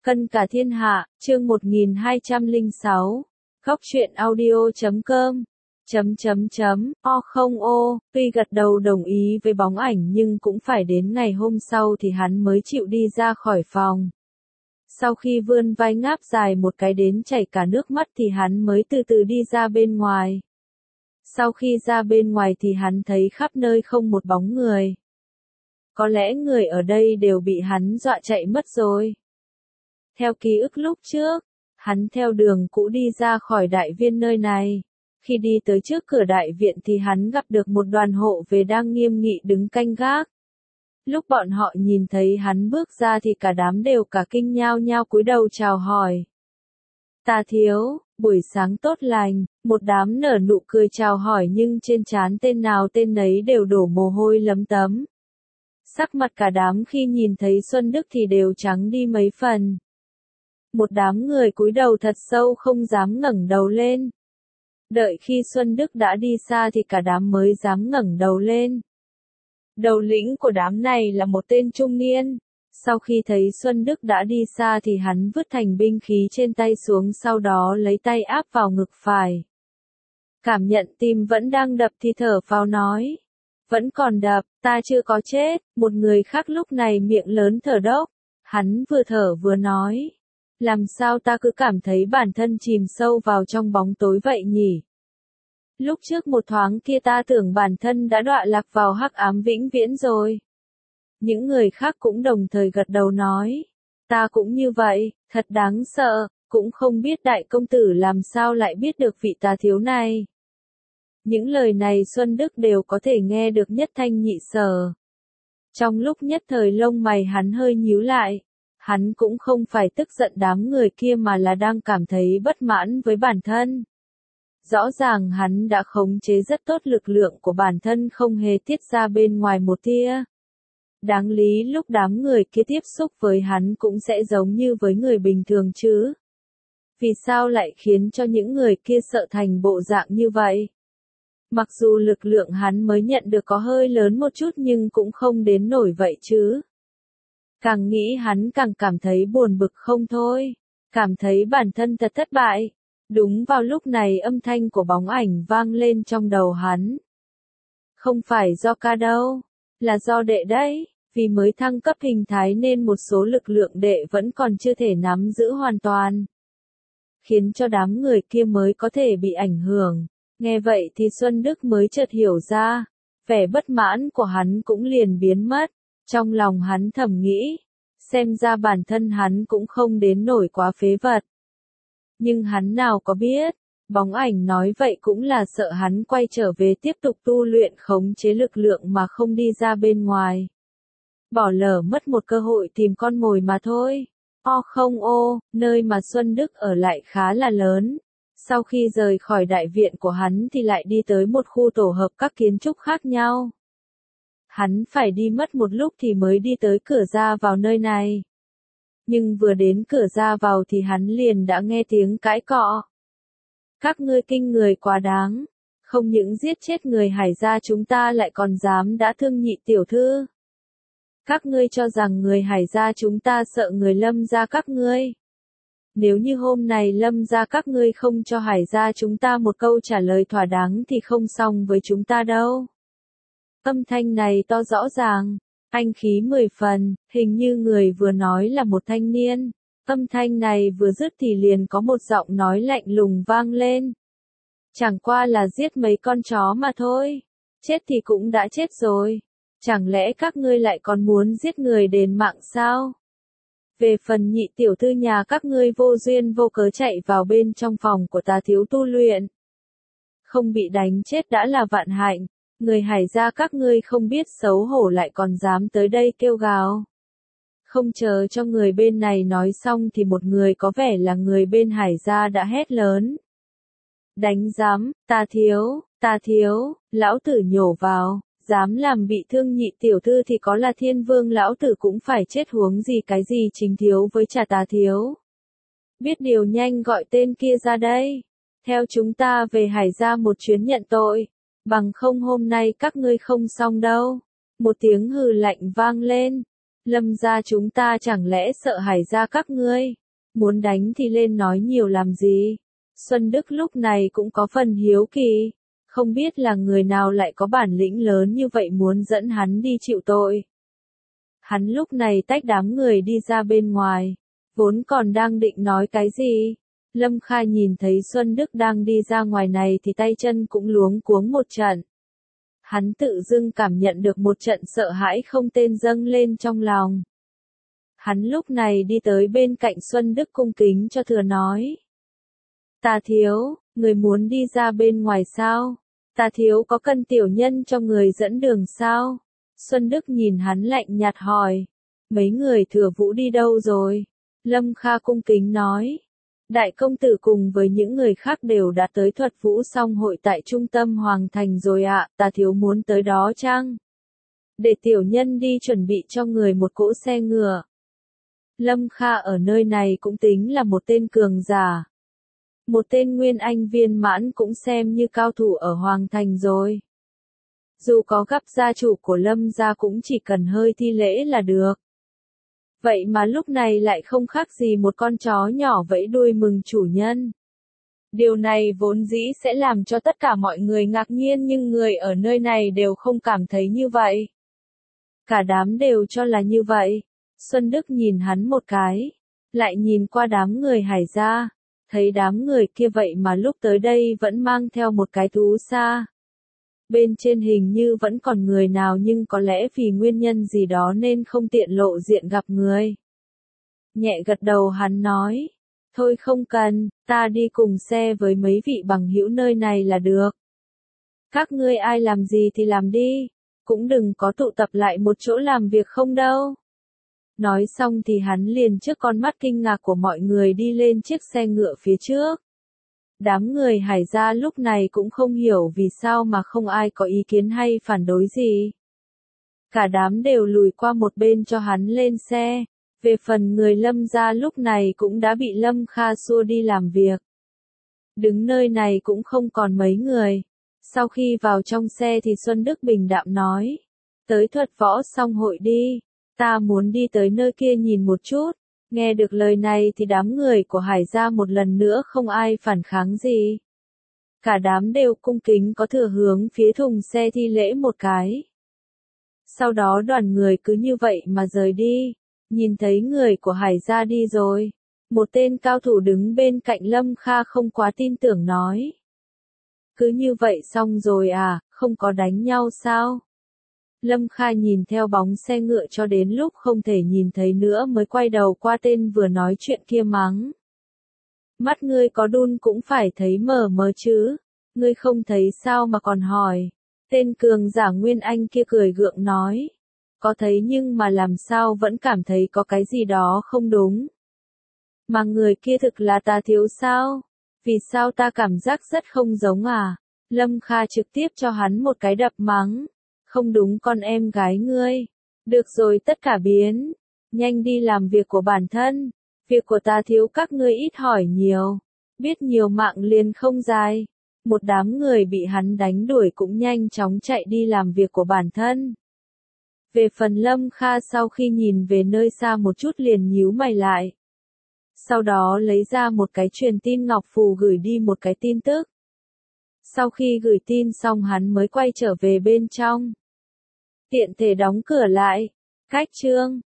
Cân cả thiên hạ, chương 1206. Góc truyện audio.com. Tuy gật đầu đồng ý với bóng ảnh nhưng cũng phải đến ngày hôm sau thì hắn mới chịu đi ra khỏi phòng. Sau khi vươn vai ngáp dài một cái đến chảy cả nước mắt thì hắn mới từ từ đi ra bên ngoài. Sau khi ra bên ngoài thì hắn thấy khắp nơi không một bóng người. Có lẽ người ở đây đều bị hắn dọa chạy mất rồi. Theo ký ức lúc trước, hắn theo đường cũ đi ra khỏi đại viên nơi này. Khi đi tới trước cửa đại viện thì hắn gặp được một đoàn hộ về đang nghiêm nghị đứng canh gác. Lúc bọn họ nhìn thấy hắn bước ra thì cả đám đều cả kinh nhao nhao cúi đầu chào hỏi. "Tà thiếu, buổi sáng tốt lành." Một đám nở nụ cười chào hỏi nhưng trên trán tên nào tên nấy đều đổ mồ hôi lấm tấm. Sắc mặt cả đám khi nhìn thấy Xuân Đức thì đều trắng đi mấy phần. Một đám người cúi đầu thật sâu không dám ngẩng đầu lên. Đợi khi Xuân Đức đã đi xa thì cả đám mới dám ngẩng đầu lên. Đầu lĩnh của đám này là một tên trung niên. Sau khi thấy Xuân Đức đã đi xa thì hắn vứt thành binh khí trên tay xuống, sau đó lấy tay áp vào ngực phải. Cảm nhận tim vẫn đang đập thì thở phào nói. "Vẫn còn đập, ta chưa có chết." Một người khác lúc này miệng lớn thở dốc. Hắn vừa thở vừa nói. "Làm sao ta cứ cảm thấy bản thân chìm sâu vào trong bóng tối vậy nhỉ? Lúc trước một thoáng kia ta tưởng bản thân đã đọa lạc vào hắc ám vĩnh viễn rồi." Những người khác cũng đồng thời gật đầu nói. "Ta cũng như vậy, thật đáng sợ, cũng không biết đại công tử làm sao lại biết được vị tà thiếu này." Những lời này Xuân Đức đều có thể nghe được nhất thanh nhị sở. Trong lúc nhất thời lông mày hắn hơi nhíu lại. Hắn cũng không phải tức giận đám người kia mà là đang cảm thấy bất mãn với bản thân. Rõ ràng hắn đã khống chế rất tốt lực lượng của bản thân, không hề tiết ra bên ngoài một tia. Đáng lý lúc đám người kia tiếp xúc với hắn cũng sẽ giống như với người bình thường chứ. Vì sao lại khiến cho những người kia sợ thành bộ dạng như vậy? Mặc dù lực lượng hắn mới nhận được có hơi lớn một chút nhưng cũng không đến nổi vậy chứ. Càng nghĩ hắn càng cảm thấy buồn bực không thôi. Cảm thấy bản thân thật thất bại. Đúng vào lúc này âm thanh của bóng ảnh vang lên trong đầu hắn. "Không phải do ca đâu, là do đệ đấy. Vì mới thăng cấp hình thái nên một số lực lượng đệ vẫn còn chưa thể nắm giữ hoàn toàn. Khiến cho đám người kia mới có thể bị ảnh hưởng." Nghe vậy thì Xuân Đức mới chợt hiểu ra. Vẻ bất mãn của hắn cũng liền biến mất. Trong lòng hắn thầm nghĩ. Xem ra bản thân hắn cũng không đến nổi quá phế vật. Nhưng hắn nào có biết. Bóng ảnh nói vậy cũng là sợ hắn quay trở về tiếp tục tu luyện khống chế lực lượng mà không đi ra bên ngoài. Bỏ lỡ mất một cơ hội tìm con mồi mà thôi. Nơi mà Xuân Đức ở lại khá là lớn. Sau khi rời khỏi đại viện của hắn thì lại đi tới một khu tổ hợp các kiến trúc khác nhau. Hắn phải đi mất một lúc thì mới đi tới cửa ra vào nơi này. Nhưng vừa đến cửa ra vào thì hắn liền đã nghe tiếng cãi cọ. "Các ngươi kinh người quá đáng. Không những giết chết người Hải gia chúng ta lại còn dám đã thương nhị tiểu thư. Các ngươi cho rằng người Hải gia chúng ta sợ người Lâm gia các ngươi. Nếu như hôm này Lâm gia các ngươi không cho Hải gia chúng ta một câu trả lời thỏa đáng thì không xong với chúng ta đâu." Âm thanh này to rõ ràng, anh khí 10 phần, hình như người vừa nói là một thanh niên. Âm thanh này vừa dứt thì liền có một giọng nói lạnh lùng vang lên. "Chẳng qua là giết mấy con chó mà thôi. Chết thì cũng đã chết rồi. Chẳng lẽ các ngươi lại còn muốn giết người đền mạng sao? Về phần nhị tiểu thư nhà các ngươi vô duyên vô cớ chạy vào bên trong phòng của tà thiếu tu luyện. Không bị đánh chết đã là vạn hạnh. Người Hải gia các ngươi không biết xấu hổ lại còn dám tới đây kêu gào." Không chờ cho người bên này nói xong thì một người có vẻ là người bên Hải gia đã hét lớn. "Đánh giám, tà thiếu, lão tử nhổ vào. Dám làm bị thương nhị tiểu thư thì có là thiên vương lão tử cũng phải chết, huống gì cái gì chính thiếu với trà tà thiếu. Biết điều nhanh gọi tên kia ra đây. Theo chúng ta về Hải gia một chuyến nhận tội. Bằng không hôm nay các ngươi không xong đâu." Một tiếng hừ lạnh vang lên. Lâm gia chúng ta chẳng lẽ sợ Hải gia các ngươi? Muốn đánh thì lên nói nhiều làm gì? Xuân Đức lúc này cũng có phần hiếu kỳ. Không biết là người nào lại có bản lĩnh lớn như vậy muốn dẫn hắn đi chịu tội. Hắn lúc này tách đám người đi ra bên ngoài. Vốn còn đang định nói cái gì. Lâm Kha nhìn thấy Xuân Đức đang đi ra ngoài này thì tay chân cũng luống cuống một trận. Hắn tự dưng cảm nhận được một trận sợ hãi không tên dâng lên trong lòng. Hắn lúc này đi tới bên cạnh Xuân Đức cung kính cho thừa nói. Tà thiếu, người muốn đi ra bên ngoài sao? Tà thiếu có cần tiểu nhân cho người dẫn đường sao? Xuân Đức nhìn hắn lạnh nhạt hỏi. Mấy người Thừa Vũ đi đâu rồi? Lâm Kha cung kính nói. Đại công tử cùng với những người khác đều đã tới Thuật Vũ Song hội tại trung tâm Hoàng Thành rồi ạ, tà thiếu muốn tới đó chăng? Để tiểu nhân đi chuẩn bị cho người một cỗ xe ngựa. Lâm Kha ở nơi này cũng tính là một tên cường giả. Một tên nguyên anh viên mãn cũng xem như cao thủ ở Hoàng Thành rồi. Dù có gặp gia chủ của Lâm gia cũng chỉ cần hơi thi lễ là được. Vậy mà lúc này lại không khác gì một con chó nhỏ vẫy đuôi mừng chủ nhân. Điều này vốn dĩ sẽ làm cho tất cả mọi người ngạc nhiên nhưng người ở nơi này đều không cảm thấy như vậy. Cả đám đều cho là như vậy. Xuân Đức nhìn hắn một cái, lại nhìn qua đám người Hải gia, thấy đám người kia vậy mà lúc tới đây vẫn mang theo một cái thú xa. Bên trên hình như vẫn còn người nào nhưng có lẽ vì nguyên nhân gì đó nên không tiện lộ diện gặp người. Nhẹ gật đầu hắn nói, thôi không cần, ta đi cùng xe với mấy vị bằng hữu nơi này là được. Các ngươi ai làm gì thì làm đi, cũng đừng có tụ tập lại một chỗ làm việc không đâu. Nói xong thì hắn liền trước con mắt kinh ngạc của mọi người đi lên chiếc xe ngựa phía trước. Đám người Hải gia lúc này cũng không hiểu vì sao mà không ai có ý kiến hay phản đối gì. Cả đám đều lùi qua một bên cho hắn lên xe. Về phần người Lâm gia lúc này cũng đã bị Lâm Kha xua đi làm việc. Đứng nơi này cũng không còn mấy người. Sau khi vào trong xe thì Xuân Đức bình đạm nói. Tới Thuật Võ Song hội đi. Ta muốn đi tới nơi kia nhìn một chút. Nghe được lời này thì đám người của Hải gia một lần nữa không ai phản kháng gì. Cả đám đều cung kính có thừa hướng phía thùng xe thi lễ một cái. Sau đó đoàn người cứ như vậy mà rời đi. Nhìn thấy người của Hải gia đi rồi. Một tên cao thủ đứng bên cạnh Lâm Kha không quá tin tưởng nói. Cứ như vậy xong rồi à, không có đánh nhau sao? Lâm Kha nhìn theo bóng xe ngựa cho đến lúc không thể nhìn thấy nữa mới quay đầu qua tên vừa nói chuyện kia mắng. Mắt ngươi có đun cũng phải thấy mờ mờ chứ, ngươi không thấy sao mà còn hỏi. Tên cường giả Nguyên Anh kia cười gượng nói. Có thấy nhưng mà làm sao vẫn cảm thấy có cái gì đó không đúng. Mà người kia thực là Tà thiếu sao? Vì sao ta cảm giác rất không giống à? Lâm Kha trực tiếp cho hắn một cái đập mắng. Không đúng con em gái ngươi. Được rồi tất cả biến. Nhanh đi làm việc của bản thân. Việc của Tà thiếu các ngươi ít hỏi nhiều. Biết nhiều mạng liền không dài. Một đám người bị hắn đánh đuổi cũng nhanh chóng chạy đi làm việc của bản thân. Về phần Lâm Kha sau khi nhìn về nơi xa một chút liền nhíu mày lại. Sau đó lấy ra một cái truyền tin ngọc phù gửi đi một cái tin tức. Sau khi gửi tin xong hắn mới quay trở về bên trong. Tiện thể đóng cửa lại. Cách chương